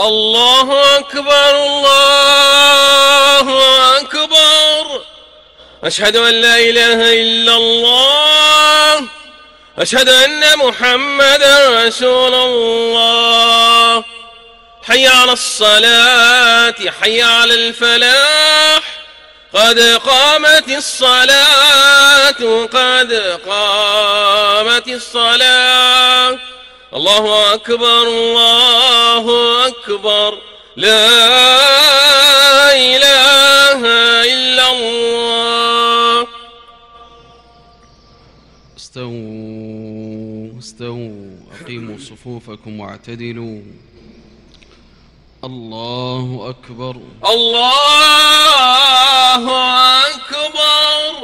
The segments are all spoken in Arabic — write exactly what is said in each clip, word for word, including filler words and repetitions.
الله أكبر الله أكبر. أشهد أن لا إله إلا الله. أشهد أن محمدا رسول الله. حي على الصلاة حي على الفلاح. قد قامت الصلاة قد قامت الصلاة. الله أكبر الله أكبر. لا إله إلا الله. استووا استووا أقيموا صفوفكم واعتدلوا. الله أكبر الله أكبر.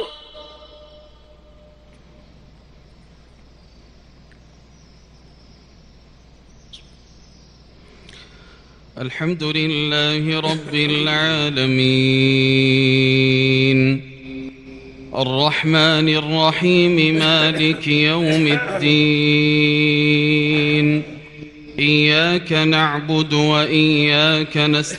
الحمد لله رب العالمين الرحمن الرحيم مالك يوم الدين. إياك نعبد وإياك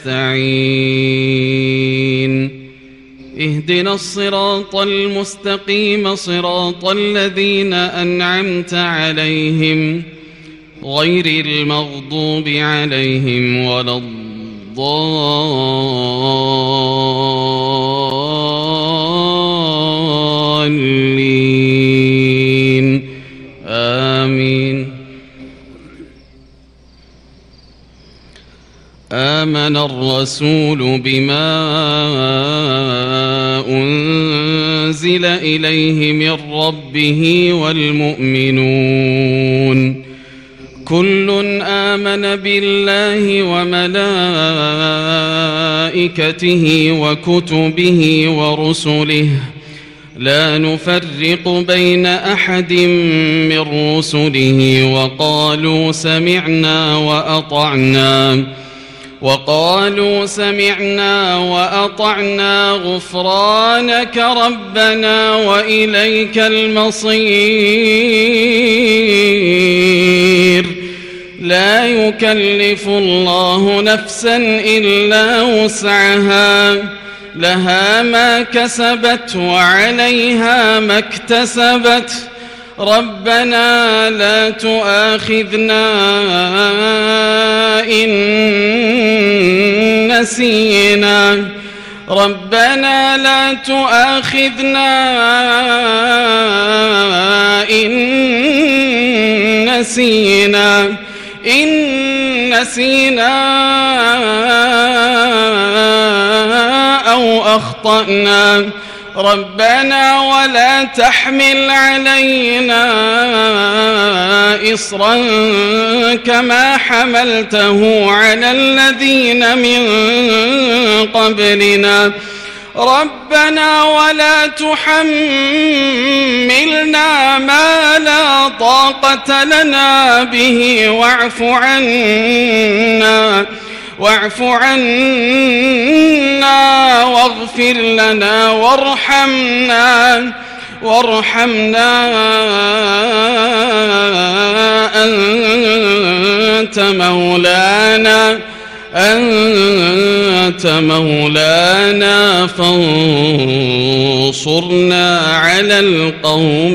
نستعين. اهدنا الصراط المستقيم صراط الذين أنعمت عليهم غير المغضوب عليهم ولا الضالين. آمين. آمن الرسول بما أنزل إليه من ربه والمؤمنون كل آمن بالله وملائكته وكتبه ورسله لا نفرق بين أحد من رسله وقالوا سمعنا وأطعنا وقالوا سمعنا وأطعنا غفرانك ربنا وإليك المصير. لا يكلف الله نفسا إلا وسعها لها ما كسبت وعليها ما اكتسبت. ربنا لا تؤاخذنا إن نسينا ربنا لا تؤاخذنا إن نسينا إن نسينا أو أخطأنا. ربنا ولا تحمل علينا إصرا كما حملته على الذين من قبلنا. ربنا ولا تحملنا ما لا طاقة لنا به واعف عنا واعف عنا واغفر لنا وارحمنا وارحمنا أنت مولانا أنت مولانا فانصرنا على القوم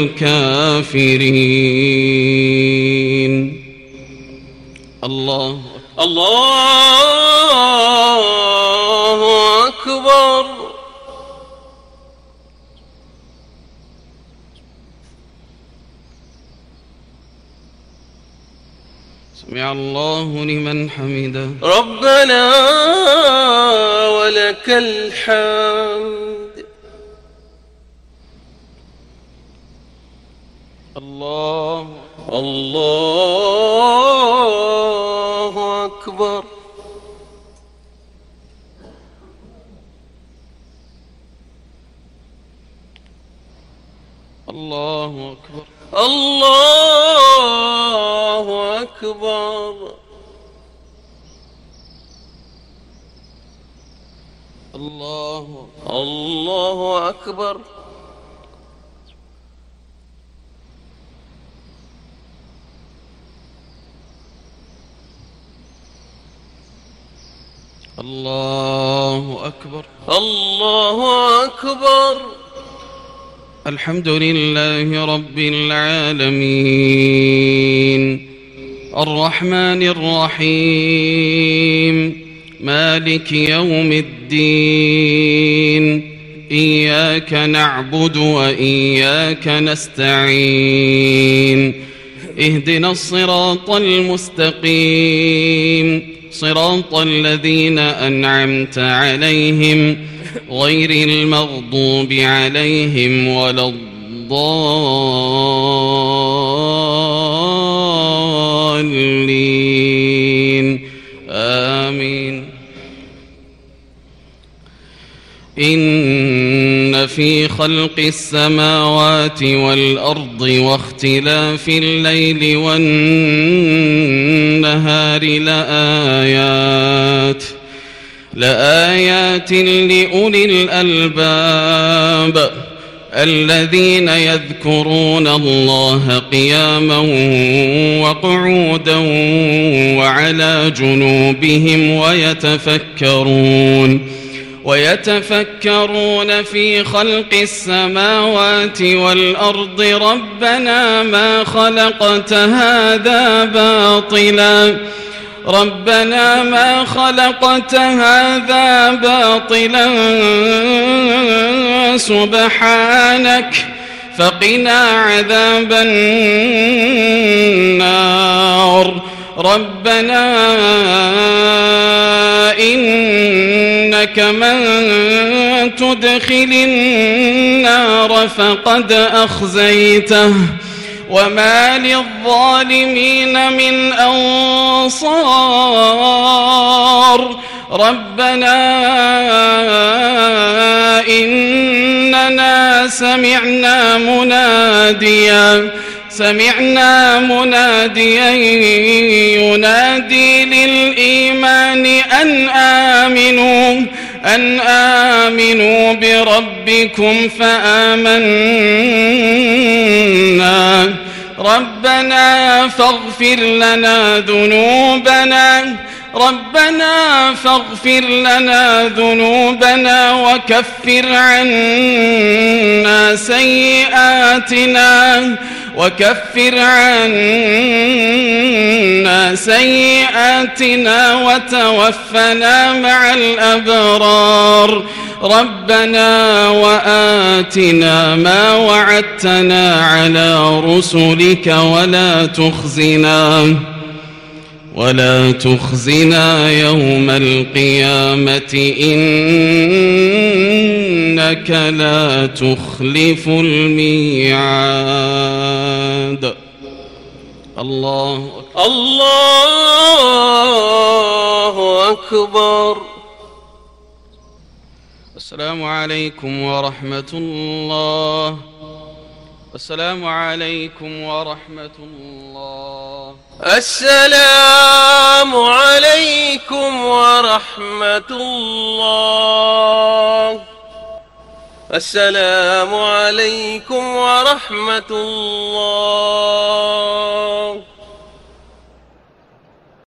الكافرين. الله الله أكبر. سمع الله لمن حمده. ربنا ولك الحمد. الله الله أكبر. الله أكبر. الله أكبر. الله الله أكبر. الله أكبر. الله أكبر. الحمد لله رب العالمين الرحمن الرحيم مالك يوم الدين إياك نعبد وإياك نستعين اهدنا الصراط المستقيم صراط الذين أنعمت عليهم غير المغضوب عليهم ولا الضالين آمين. إن في خلق السماوات والأرض واختلاف الليل والنهار لآيات لآيات لأولي الألباب الذين يذكرون الله قياما وقعودا وعلى جنوبهم ويتفكرون ويتفكرون في خلق السماوات والأرض ربنا ما خلقت هذا باطلا ربنا ما خلقت هذا باطلا سبحانك فقنا عذاب النار ربنا إنك من تدخل النار فقد أخزيته وما للظالمين من أنصار ربنا إننا سمعنا مناديا سمعنا مناديا ينادي للإيمان أن آمنوا أن آمنوا بربكم فآمنا ربنا فاغفر لنا ذنوبنا ربنا فاغفر لنا ذنوبنا وكفر عنا سيئاتنا وكفر عنا سيئاتنا وتوفنا مع الأبرار ربنا وآتنا ما وعدتنا على رسلك ولا تخزنا ولا تخزنا يوم القيامة إنك لا تخلف الميعاد. الله أكبر. الله أكبر. السلام عليكم ورحمة الله. السلام عليكم ورحمة الله. السلام عليكم ورحمة الله. السلام عليكم ورحمة الله.